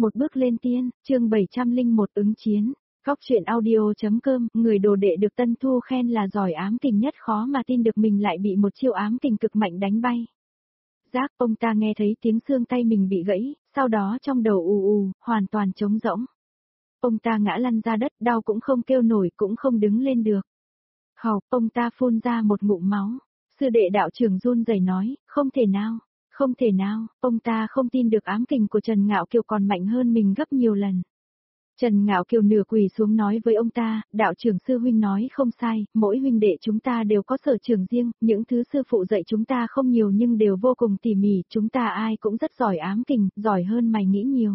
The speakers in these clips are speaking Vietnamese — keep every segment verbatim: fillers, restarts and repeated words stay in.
Một bước lên tiên, chương bảy trăm lẻ một ứng chiến. Góc truyện audio.com, người đồ đệ được Tân Thu khen là giỏi ám kình nhất khó mà tin được mình lại bị một chiêu ám kình cực mạnh đánh bay. Giác, ông ta nghe thấy tiếng xương tay mình bị gãy, sau đó trong đầu ù ù, hoàn toàn trống rỗng. Ông ta ngã lăn ra đất, đau cũng không kêu nổi cũng không đứng lên được. Hầu, ông ta phun ra một ngụm máu. Sư đệ đạo trưởng run rẩy nói, không thể nào, không thể nào, ông ta không tin được ám kình của Trần Ngạo Kiều còn mạnh hơn mình gấp nhiều lần. Trần Ngạo Kiều nửa quỳ xuống nói với ông ta, đạo trưởng sư huynh nói không sai, mỗi huynh đệ chúng ta đều có sở trường riêng, những thứ sư phụ dạy chúng ta không nhiều nhưng đều vô cùng tỉ mỉ, chúng ta ai cũng rất giỏi ám kình, giỏi hơn mày nghĩ nhiều.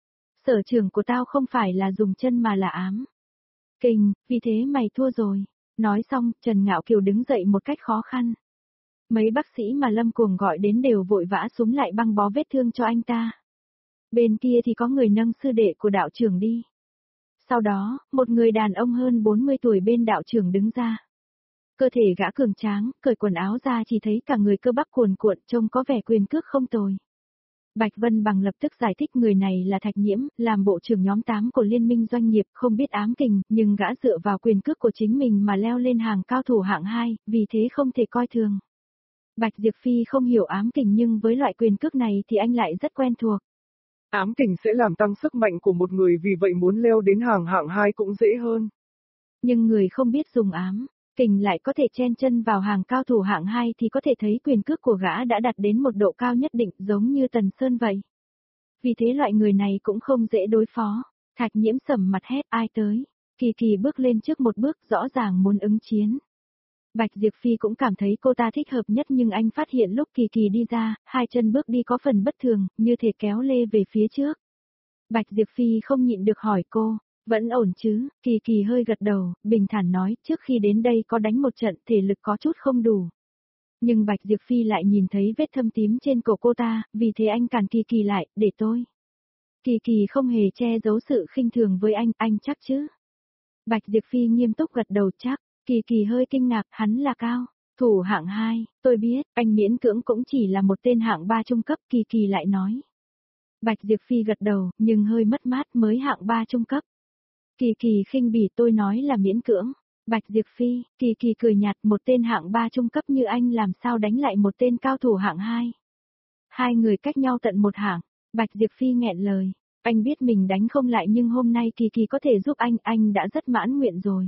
Sở trường của tao không phải là dùng chân mà là ám kình, vì thế mày thua rồi. Nói xong, Trần Ngạo Kiều đứng dậy một cách khó khăn. Mấy bác sĩ mà Lâm Cuồng gọi đến đều vội vã xúm lại băng bó vết thương cho anh ta. Bên kia thì có người nâng sư đệ của đạo trưởng đi. Sau đó, một người đàn ông hơn bốn mươi tuổi bên đạo trưởng đứng ra. Cơ thể gã cường tráng, cởi quần áo ra chỉ thấy cả người cơ bắp cuồn cuộn trông có vẻ quyền cước không tồi. Bạch Vân Bằng lập tức giải thích người này là Thạch Nhiễm, làm bộ trưởng nhóm tám của Liên minh doanh nghiệp, không biết ám kình, nhưng gã dựa vào quyền cước của chính mình mà leo lên hàng cao thủ hạng hai, vì thế không thể coi thường. Bạch Diệp Phi không hiểu ám kình nhưng với loại quyền cước này thì anh lại rất quen thuộc. Ám kình sẽ làm tăng sức mạnh của một người vì vậy muốn leo đến hàng hạng hai cũng dễ hơn. Nhưng người không biết dùng ám kình lại có thể chen chân vào hàng cao thủ hạng hai thì có thể thấy quyền cước của gã đã đạt đến một độ cao nhất định giống như Tần Sơn vậy. Vì thế loại người này cũng không dễ đối phó. Thạch Nhiễm sầm mặt hét ai tới. Kỳ Kỳ bước lên trước một bước rõ ràng muốn ứng chiến. Bạch Diệp Phi cũng cảm thấy cô ta thích hợp nhất nhưng anh phát hiện lúc Kỳ Kỳ đi ra, hai chân bước đi có phần bất thường, như thể kéo lê về phía trước. Bạch Diệp Phi không nhịn được hỏi cô, vẫn ổn chứ? Kỳ Kỳ hơi gật đầu, bình thản nói trước khi đến đây có đánh một trận thể lực có chút không đủ. Nhưng Bạch Diệp Phi lại nhìn thấy vết thâm tím trên cổ cô ta, vì thế anh cản Kỳ Kỳ lại, để tôi. Kỳ Kỳ không hề che giấu sự khinh thường với anh, anh chắc chứ? Bạch Diệp Phi nghiêm túc gật đầu chắc. Kỳ Kỳ hơi kinh ngạc, hắn là cao thủ hạng hai, tôi biết, anh miễn cưỡng cũng chỉ là một tên hạng ba trung cấp, Kỳ Kỳ lại nói. Bạch Diệp Phi gật đầu, nhưng hơi mất mát mới hạng ba trung cấp. Kỳ Kỳ khinh bỉ tôi nói là miễn cưỡng. Bạch Diệp Phi, Kỳ Kỳ cười nhạt một tên hạng ba trung cấp như anh làm sao đánh lại một tên cao thủ hạng hai. Hai người cách nhau tận một hạng, Bạch Diệp Phi nghẹn lời. Anh biết mình đánh không lại nhưng hôm nay Kỳ Kỳ có thể giúp anh, anh đã rất mãn nguyện rồi.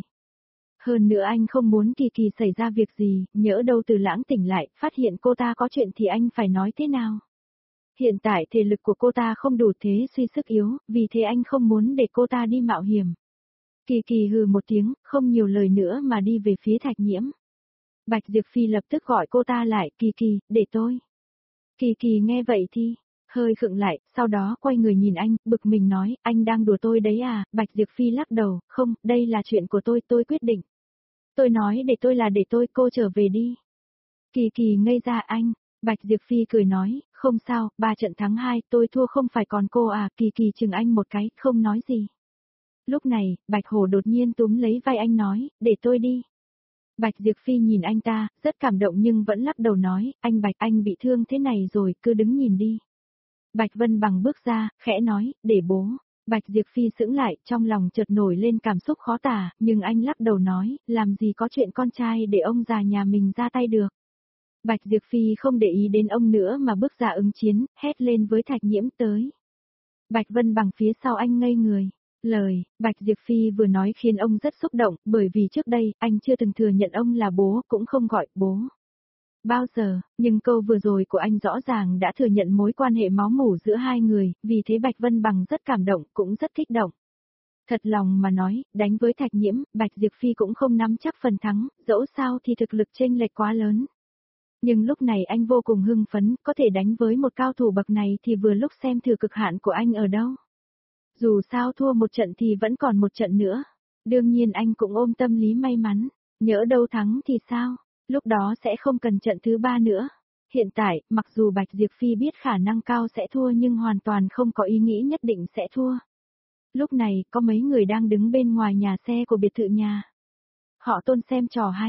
Hơn nữa anh không muốn Kỳ Kỳ xảy ra việc gì, nhỡ đâu Từ Lãng tỉnh lại, phát hiện cô ta có chuyện thì anh phải nói thế nào. Hiện tại thể lực của cô ta không đủ thế suy sức yếu, vì thế anh không muốn để cô ta đi mạo hiểm. Kỳ Kỳ hừ một tiếng, không nhiều lời nữa mà đi về phía Thạch Nhiễm. Bạch Diệp Phi lập tức gọi cô ta lại, Kỳ Kỳ, để tôi. Kỳ Kỳ nghe vậy thì, hơi khựng lại, sau đó quay người nhìn anh, bực mình nói, anh đang đùa tôi đấy à, Bạch Diệp Phi lắc đầu, không, đây là chuyện của tôi, tôi quyết định. Tôi nói để tôi là để tôi, cô trở về đi. Kỳ Kỳ ngây ra anh, Bạch Diệp Phi cười nói, không sao, ba trận thắng hai, tôi thua không phải còn cô à, Kỳ Kỳ chừng anh một cái, không nói gì. Lúc này, Bạch Hổ đột nhiên túm lấy vai anh nói, để tôi đi. Bạch Diệp Phi nhìn anh ta, rất cảm động nhưng vẫn lắc đầu nói, anh Bạch anh bị thương thế này rồi, cứ đứng nhìn đi. Bạch Vân Bằng bước ra, khẽ nói, để bố. Bạch Diệp Phi sững lại, trong lòng chợt nổi lên cảm xúc khó tả, nhưng anh lắc đầu nói, làm gì có chuyện con trai để ông già nhà mình ra tay được. Bạch Diệp Phi không để ý đến ông nữa mà bước ra ứng chiến, hét lên với Thạch Nhiễm tới. Bạch Vân Bằng phía sau anh ngây người. Lời, Bạch Diệp Phi vừa nói khiến ông rất xúc động, bởi vì trước đây, anh chưa từng thừa nhận ông là bố, cũng không gọi bố. Bao giờ, nhưng câu vừa rồi của anh rõ ràng đã thừa nhận mối quan hệ máu mủ giữa hai người, vì thế Bạch Vân Bằng rất cảm động, cũng rất kích động. Thật lòng mà nói, đánh với Thạch Nhiễm, Bạch Diệp Phi cũng không nắm chắc phần thắng, dẫu sao thì thực lực chênh lệch quá lớn. Nhưng lúc này anh vô cùng hưng phấn, có thể đánh với một cao thủ bậc này thì vừa lúc xem thử cực hạn của anh ở đâu. Dù sao thua một trận thì vẫn còn một trận nữa. Đương nhiên anh cũng ôm tâm lý may mắn, nhỡ đâu thắng thì sao, lúc đó sẽ không cần trận thứ ba nữa. Hiện tại, mặc dù Bạch Diệp Phi biết khả năng cao sẽ thua nhưng hoàn toàn không có ý nghĩ nhất định sẽ thua. Lúc này, có mấy người đang đứng bên ngoài nhà xe của biệt thự nhà. Họ Tôn xem trò hay.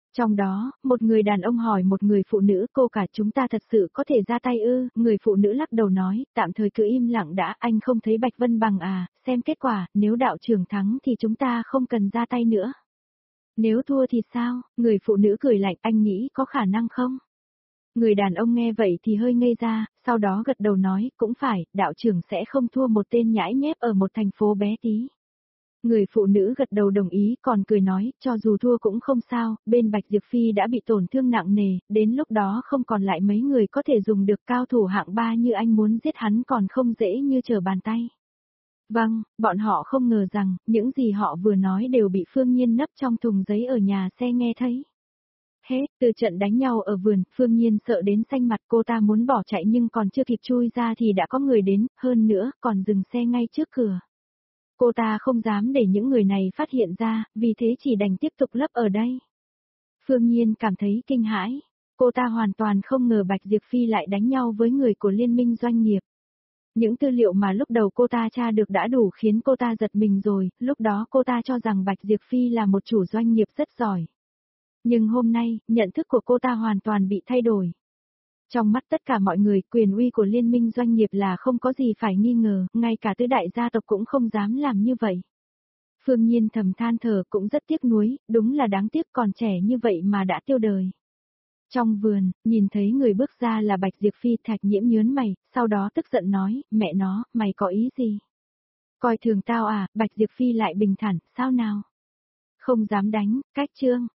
Trong đó, một người đàn ông hỏi một người phụ nữ, cô cả chúng ta thật sự có thể ra tay ư, người phụ nữ lắc đầu nói, tạm thời cứ im lặng đã, anh không thấy Bạch Vân bằng à, xem kết quả, nếu đạo trưởng thắng thì chúng ta không cần ra tay nữa. Nếu thua thì sao, người phụ nữ cười lạnh, anh nghĩ có khả năng không? Người đàn ông nghe vậy thì hơi ngây ra, sau đó gật đầu nói, cũng phải, đạo trưởng sẽ không thua một tên nhãi nhép ở một thành phố bé tí. Người phụ nữ gật đầu đồng ý, còn cười nói, cho dù thua cũng không sao, bên Bạch Diệp Phi đã bị tổn thương nặng nề, đến lúc đó không còn lại mấy người có thể dùng được cao thủ hạng ba như anh muốn giết hắn còn không dễ như trở bàn tay. Vâng, bọn họ không ngờ rằng, những gì họ vừa nói đều bị Phương Nhiên nấp trong thùng giấy ở nhà xe nghe thấy. Hết, từ trận đánh nhau ở vườn, Phương Nhiên sợ đến xanh mặt, cô ta muốn bỏ chạy nhưng còn chưa kịp chui ra thì đã có người đến, hơn nữa, còn dừng xe ngay trước cửa. Cô ta không dám để những người này phát hiện ra, vì thế chỉ đành tiếp tục lấp ở đây. Phương Nhiên cảm thấy kinh hãi. Cô ta hoàn toàn không ngờ Bạch Diệp Phi lại đánh nhau với người của liên minh doanh nghiệp. Những tư liệu mà lúc đầu cô ta tra được đã đủ khiến cô ta giật mình rồi, lúc đó cô ta cho rằng Bạch Diệp Phi là một chủ doanh nghiệp rất giỏi. Nhưng hôm nay, nhận thức của cô ta hoàn toàn bị thay đổi. Trong mắt tất cả mọi người, quyền uy của liên minh doanh nghiệp là không có gì phải nghi ngờ, ngay cả tứ đại gia tộc cũng không dám làm như vậy. Phương Nhiên thầm than thở cũng rất tiếc nuối, đúng là đáng tiếc còn trẻ như vậy mà đã tiêu đời. Trong vườn, nhìn thấy người bước ra là Bạch Diệp Phi, Thạch Nhiễm nhớn mày, sau đó tức giận nói, mẹ nó, mày có ý gì? Coi thường tao à, Bạch Diệp Phi lại bình thản, sao nào? Không dám đánh, cách trương.